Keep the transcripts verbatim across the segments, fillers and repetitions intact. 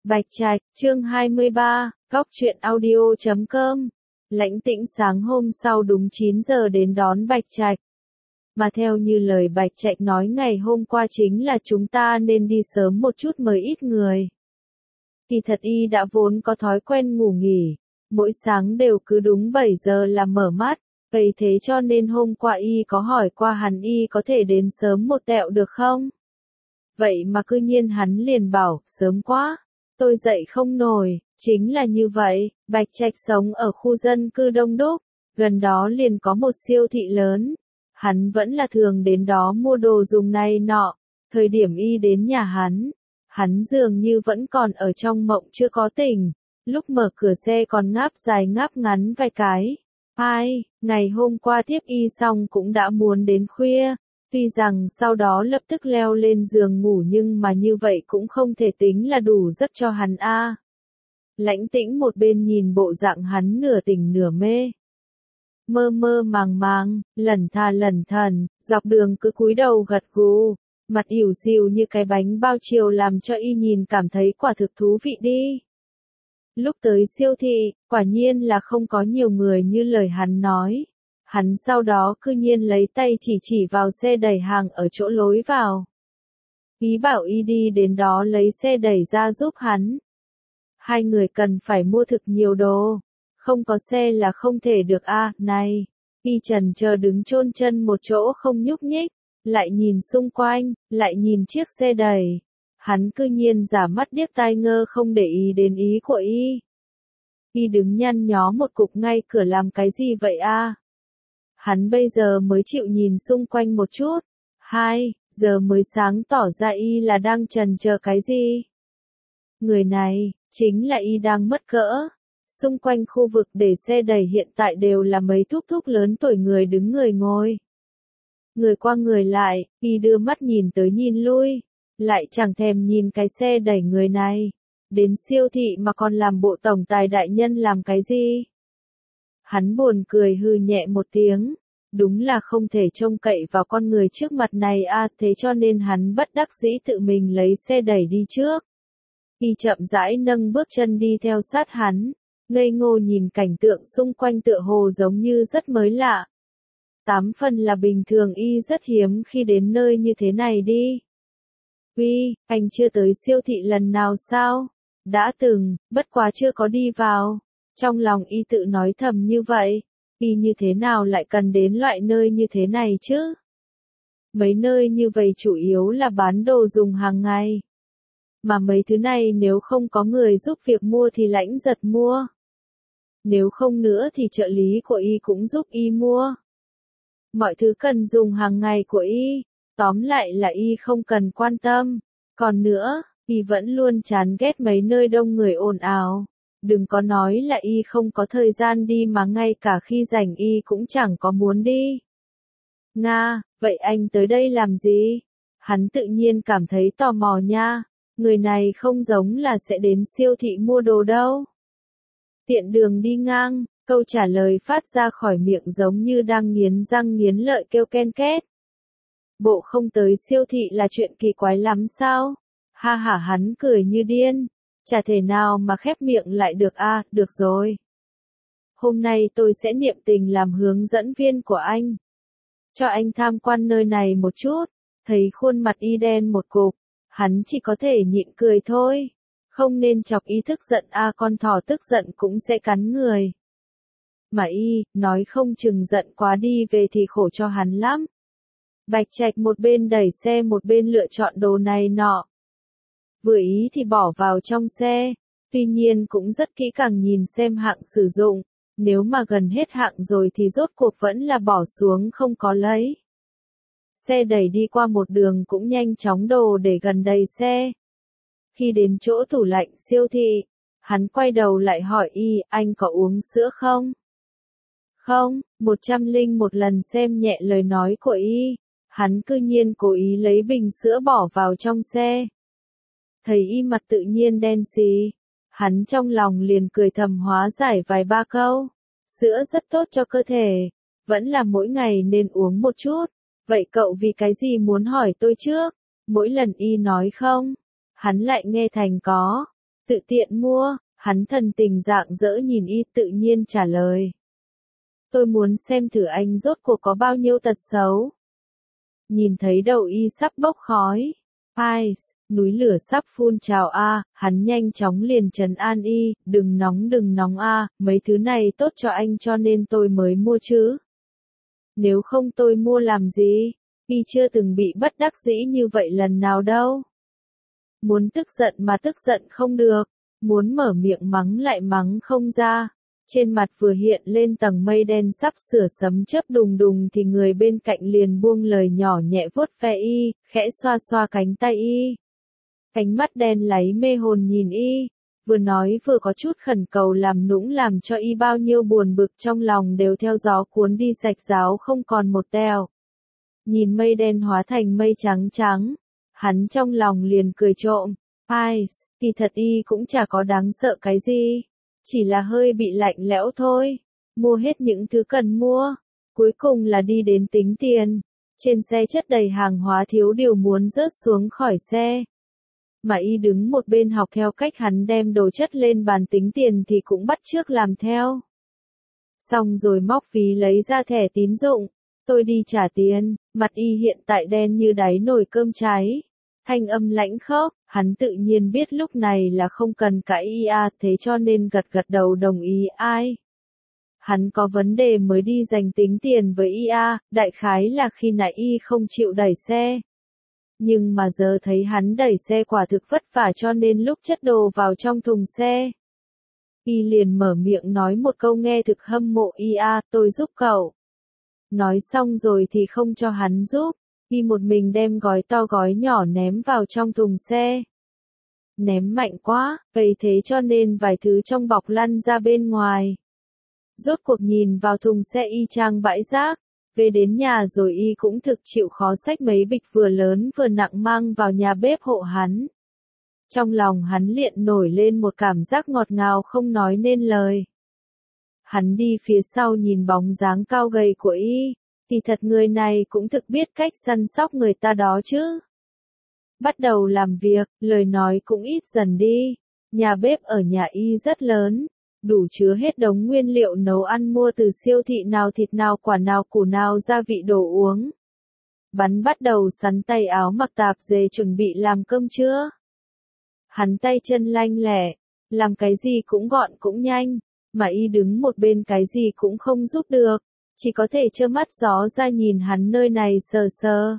Bạch Trạch, chương hai mươi ba, góc truyện audio chấm com. Lãnh Tĩnh sáng hôm sau đúng chín giờ đến đón Bạch Trạch. Mà theo như lời Bạch Trạch nói ngày hôm qua chính là chúng ta nên đi sớm một chút mới ít người. Kỳ thật y đã vốn có thói quen ngủ nghỉ, mỗi sáng đều cứ đúng bảy giờ là mở mắt, vậy thế cho nên hôm qua y có hỏi qua hắn y có thể đến sớm một tẹo được không? Vậy mà cư nhiên hắn liền bảo, sớm quá, tôi dậy không nổi, chính là như vậy, Bạch Trạch sống ở khu dân cư đông đúc, gần đó liền có một siêu thị lớn, hắn vẫn là thường đến đó mua đồ dùng này nọ, thời điểm y đến nhà hắn, hắn dường như vẫn còn ở trong mộng chưa có tỉnh, lúc mở cửa xe còn ngáp dài ngáp ngắn vài cái. Ai, ngày hôm qua tiếp y xong cũng đã muốn đến khuya, tuy rằng sau đó lập tức leo lên giường ngủ nhưng mà như vậy cũng không thể tính là đủ giấc cho hắn a. Lãnh Tĩnh một bên nhìn bộ dạng hắn nửa tỉnh nửa mê, mơ mơ màng màng, lẩn tha lẩn thẩn, dọc đường cứ cúi đầu gật gù, mặt ỉu xìu như cái bánh bao chiều làm cho y nhìn cảm thấy quả thực thú vị đi. Lúc tới siêu thị, quả nhiên là không có nhiều người như lời hắn nói. Hắn sau đó cư nhiên lấy tay chỉ chỉ vào xe đẩy hàng ở chỗ lối vào. Ý bảo y đi đến đó lấy xe đẩy ra giúp hắn. Hai người cần phải mua thực nhiều đồ. Không có xe là không thể được a à, này. Y trần chờ đứng chôn chân một chỗ không nhúc nhích. Lại nhìn xung quanh, lại nhìn chiếc xe đẩy. Hắn cư nhiên giả mắt điếc tai ngơ không để ý đến ý của y. Y đứng nhăn nhó một cục ngay cửa làm cái gì vậy a? À? Hắn bây giờ mới chịu nhìn xung quanh một chút. Hai, giờ mới sáng tỏ ra y là đang trần chờ cái gì. Người này, chính là y đang mất cỡ. Xung quanh khu vực để xe đẩy hiện tại đều là mấy thúc thúc lớn tuổi người đứng người ngồi. Người qua người lại, y đưa mắt nhìn tới nhìn lui. Lại chẳng thèm nhìn cái xe đẩy người này. Đến siêu thị mà còn làm bộ tổng tài đại nhân làm cái gì? Hắn buồn cười hừ nhẹ một tiếng. Đúng là không thể trông cậy vào con người trước mặt này a à, thế cho nên hắn bất đắc dĩ tự mình lấy xe đẩy đi trước. Y chậm rãi nâng bước chân đi theo sát hắn. Ngây ngô nhìn cảnh tượng xung quanh tựa hồ giống như rất mới lạ. Tám phần là bình thường y rất hiếm khi đến nơi như thế này đi. Uy, anh chưa tới siêu thị lần nào sao? Đã từng, bất quá chưa có đi vào. Trong lòng y tự nói thầm như vậy, y như thế nào lại cần đến loại nơi như thế này chứ? Mấy nơi như vậy chủ yếu là bán đồ dùng hàng ngày. Mà mấy thứ này nếu không có người giúp việc mua thì Lãnh Giật mua. Nếu không nữa thì trợ lý của y cũng giúp y mua. Mọi thứ cần dùng hàng ngày của y. Tóm lại là y không cần quan tâm. Còn nữa, y vẫn luôn chán ghét mấy nơi đông người ồn ào. Đừng có nói là y không có thời gian đi mà ngay cả khi rảnh y cũng chẳng có muốn đi. Nga, vậy anh tới đây làm gì? Hắn tự nhiên cảm thấy tò mò nha. Người này không giống là sẽ đến siêu thị mua đồ đâu. Tiện đường đi ngang, câu trả lời phát ra khỏi miệng giống như đang nghiến răng nghiến lợi kêu ken két. Bộ không tới siêu thị là chuyện kỳ quái lắm sao? Ha hả hắn cười như điên. Chả thể nào mà khép miệng lại được a à, được rồi. Hôm nay tôi sẽ niệm tình làm hướng dẫn viên của anh. Cho anh tham quan nơi này một chút. Thấy khuôn mặt y đen một cục. Hắn chỉ có thể nhịn cười thôi. Không nên chọc y tức giận a à, con thỏ tức giận cũng sẽ cắn người. Mà y, nói không chừng giận quá đi về thì khổ cho hắn lắm. Bạch Trạch một bên đẩy xe một bên lựa chọn đồ này nọ. Vừa ý thì bỏ vào trong xe, tuy nhiên cũng rất kỹ càng nhìn xem hạng sử dụng, nếu mà gần hết hạng rồi thì rốt cuộc vẫn là bỏ xuống không có lấy. Xe đẩy đi qua một đường cũng nhanh chóng đồ để gần đầy xe. Khi đến chỗ tủ lạnh siêu thị, hắn quay đầu lại hỏi y, anh có uống sữa không? Không, một trăm linh một lần xem nhẹ lời nói của y, hắn cư nhiên cố ý lấy bình sữa bỏ vào trong xe. Thấy y mặt tự nhiên đen xì, hắn trong lòng liền cười thầm hóa giải vài ba câu. Sữa rất tốt cho cơ thể, vẫn là mỗi ngày nên uống một chút. Vậy cậu vì cái gì muốn hỏi tôi trước? Mỗi lần y nói không, hắn lại nghe thành có. Tự tiện mua, hắn thần tình rạng rỡ nhìn y tự nhiên trả lời. Tôi muốn xem thử anh rốt cuộc có bao nhiêu tật xấu. Nhìn thấy đầu y sắp bốc khói. Ai, núi lửa sắp phun trào a, hắn nhanh chóng liền trấn an y, đừng nóng đừng nóng a, mấy thứ này tốt cho anh cho nên tôi mới mua chứ. Nếu không tôi mua làm gì, y chưa từng bị bất đắc dĩ như vậy lần nào đâu. Muốn tức giận mà tức giận không được, muốn mở miệng mắng lại mắng không ra. Trên mặt vừa hiện lên tầng mây đen sắp sửa sấm chớp đùng đùng thì người bên cạnh liền buông lời nhỏ nhẹ vuốt ve y, khẽ xoa xoa cánh tay y. Ánh mắt đen láy mê hồn nhìn y, vừa nói vừa có chút khẩn cầu làm nũng làm cho y bao nhiêu buồn bực trong lòng đều theo gió cuốn đi rạch ráo không còn một teo. Nhìn mây đen hóa thành mây trắng trắng, hắn trong lòng liền cười trộm, ai, kỳ thật y cũng chả có đáng sợ cái gì. Chỉ là hơi bị lạnh lẽo thôi, mua hết những thứ cần mua, cuối cùng là đi đến tính tiền, trên xe chất đầy hàng hóa thiếu điều muốn rớt xuống khỏi xe. Mà y đứng một bên học theo cách hắn đem đồ chất lên bàn tính tiền thì cũng bắt chước làm theo. Xong rồi móc ví lấy ra thẻ tín dụng, tôi đi trả tiền, mặt y hiện tại đen như đáy nồi cơm cháy. Thanh âm lãnh khốc, hắn tự nhiên biết lúc này là không cần cãi y a, thế cho nên gật gật đầu đồng ý ai. Hắn có vấn đề mới đi giành tính tiền với y a, đại khái là khi nãy y không chịu đẩy xe. Nhưng mà giờ thấy hắn đẩy xe quả thực vất vả cho nên lúc chất đồ vào trong thùng xe. Y liền mở miệng nói một câu nghe thực hâm mộ y a, tôi giúp cậu. Nói xong rồi thì không cho hắn giúp. Y một mình đem gói to gói nhỏ ném vào trong thùng xe. Ném mạnh quá, vậy thế cho nên vài thứ trong bọc lăn ra bên ngoài. Rốt cuộc nhìn vào thùng xe y chang bãi rác, về đến nhà rồi y cũng thực chịu khó xách mấy bịch vừa lớn vừa nặng mang vào nhà bếp hộ hắn. Trong lòng hắn liền nổi lên một cảm giác ngọt ngào không nói nên lời. Hắn đi phía sau nhìn bóng dáng cao gầy của y. Thì thật người này cũng thực biết cách săn sóc người ta đó chứ. Bắt đầu làm việc, lời nói cũng ít dần đi. Nhà bếp ở nhà y rất lớn, đủ chứa hết đống nguyên liệu nấu ăn mua từ siêu thị nào thịt nào quả nào củ nào gia vị đồ uống. Bắn bắt đầu sắn tay áo mặc tạp dề chuẩn bị làm cơm trưa. Hắn tay chân lanh lẹ, làm cái gì cũng gọn cũng nhanh, mà y đứng một bên cái gì cũng không giúp được. Chỉ có thể trơ mắt gió ra nhìn hắn nơi này sờ sờ.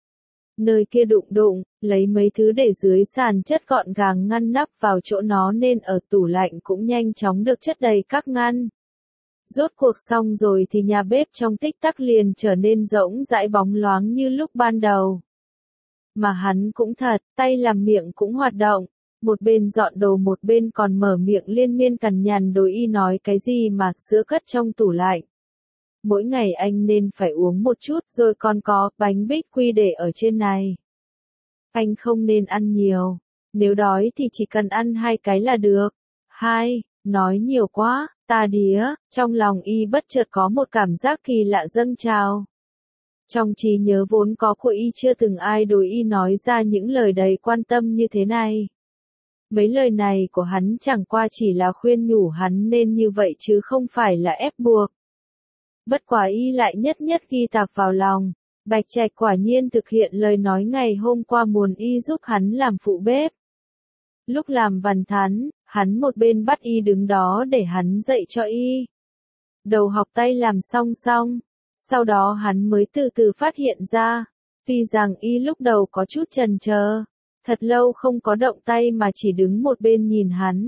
Nơi kia đụng đụng, lấy mấy thứ để dưới sàn chất gọn gàng ngăn nắp vào chỗ nó nên ở tủ lạnh cũng nhanh chóng được chất đầy các ngăn. Rốt cuộc xong rồi thì nhà bếp trong tích tắc liền trở nên rỗng rãi bóng loáng như lúc ban đầu. Mà hắn cũng thật, tay làm miệng cũng hoạt động. Một bên dọn đồ một bên còn mở miệng liên miên cằn nhằn đối y nói cái gì mà sữa cất trong tủ lạnh. Mỗi ngày anh nên phải uống một chút rồi còn có bánh bích quy để ở trên này. Anh không nên ăn nhiều, nếu đói thì chỉ cần ăn hai cái là được. Hai, nói nhiều quá, ta đía, trong lòng y bất chợt có một cảm giác kỳ lạ dâng trào. Trong trí nhớ vốn có của y chưa từng ai đối y nói ra những lời đầy quan tâm như thế này. Mấy lời này của hắn chẳng qua chỉ là khuyên nhủ hắn nên như vậy chứ không phải là ép buộc. Bất quá y lại nhất nhất ghi tạc vào lòng, Bạch Trạch quả nhiên thực hiện lời nói ngày hôm qua muốn y giúp hắn làm phụ bếp. Lúc làm văn thán, hắn một bên bắt y đứng đó để hắn dạy cho y. Đầu học tay làm song song, sau đó hắn mới từ từ phát hiện ra, tuy rằng y lúc đầu có chút chần chờ, thật lâu không có động tay mà chỉ đứng một bên nhìn hắn.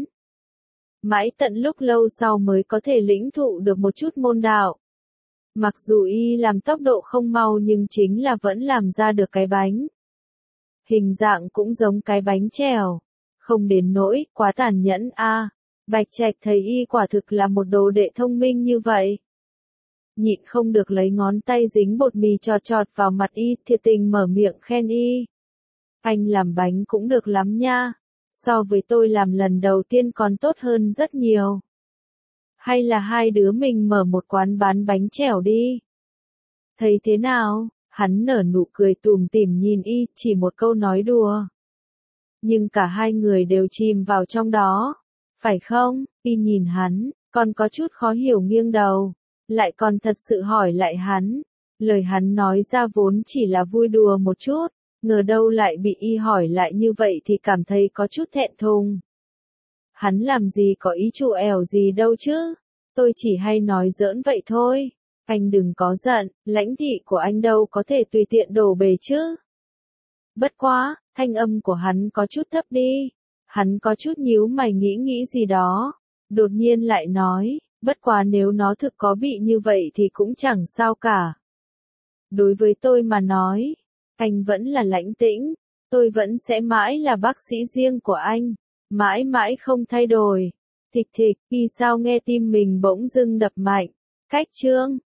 Mãi tận lúc lâu sau mới có thể lĩnh thụ được một chút môn đạo. Mặc dù y làm tốc độ không mau nhưng chính là vẫn làm ra được cái bánh. Hình dạng cũng giống cái bánh trèo. Không đến nỗi, quá tàn nhẫn a. À, Bạch Trạch thấy y quả thực là một đồ đệ thông minh như vậy. Nhịn không được lấy ngón tay dính bột mì chọt chọt vào mặt y, thiệt tình mở miệng khen y. Anh làm bánh cũng được lắm nha. So với tôi làm lần đầu tiên còn tốt hơn rất nhiều. Hay là hai đứa mình mở một quán bán bánh trèo đi. Thấy thế nào? Hắn nở nụ cười tủm tỉm nhìn y, chỉ một câu nói đùa. nhưng cả hai người đều chìm vào trong đó. Phải không? Y nhìn hắn, còn có chút khó hiểu nghiêng đầu, lại còn thật sự hỏi lại hắn. Lời hắn nói ra vốn chỉ là vui đùa một chút, ngờ đâu lại bị Y hỏi lại như vậy thì cảm thấy có chút thẹn thùng. Hắn làm gì có ý chủ ẻo gì đâu chứ, tôi chỉ hay nói giỡn vậy thôi. Anh đừng có giận, lãnh thị của anh đâu có thể tùy tiện đổ bể chứ. Bất quá, thanh âm của hắn có chút thấp đi. Hắn có chút nhíu mày nghĩ nghĩ gì đó. Đột nhiên lại nói, bất quá nếu nó thực có bị như vậy thì cũng chẳng sao cả. Đối với tôi mà nói, anh vẫn là Lãnh Tĩnh. Tôi vẫn sẽ mãi là bác sĩ riêng của anh. Mãi mãi không thay đổi. Thịch thịch, vì sao nghe tim mình bỗng dưng đập mạnh. Cách chương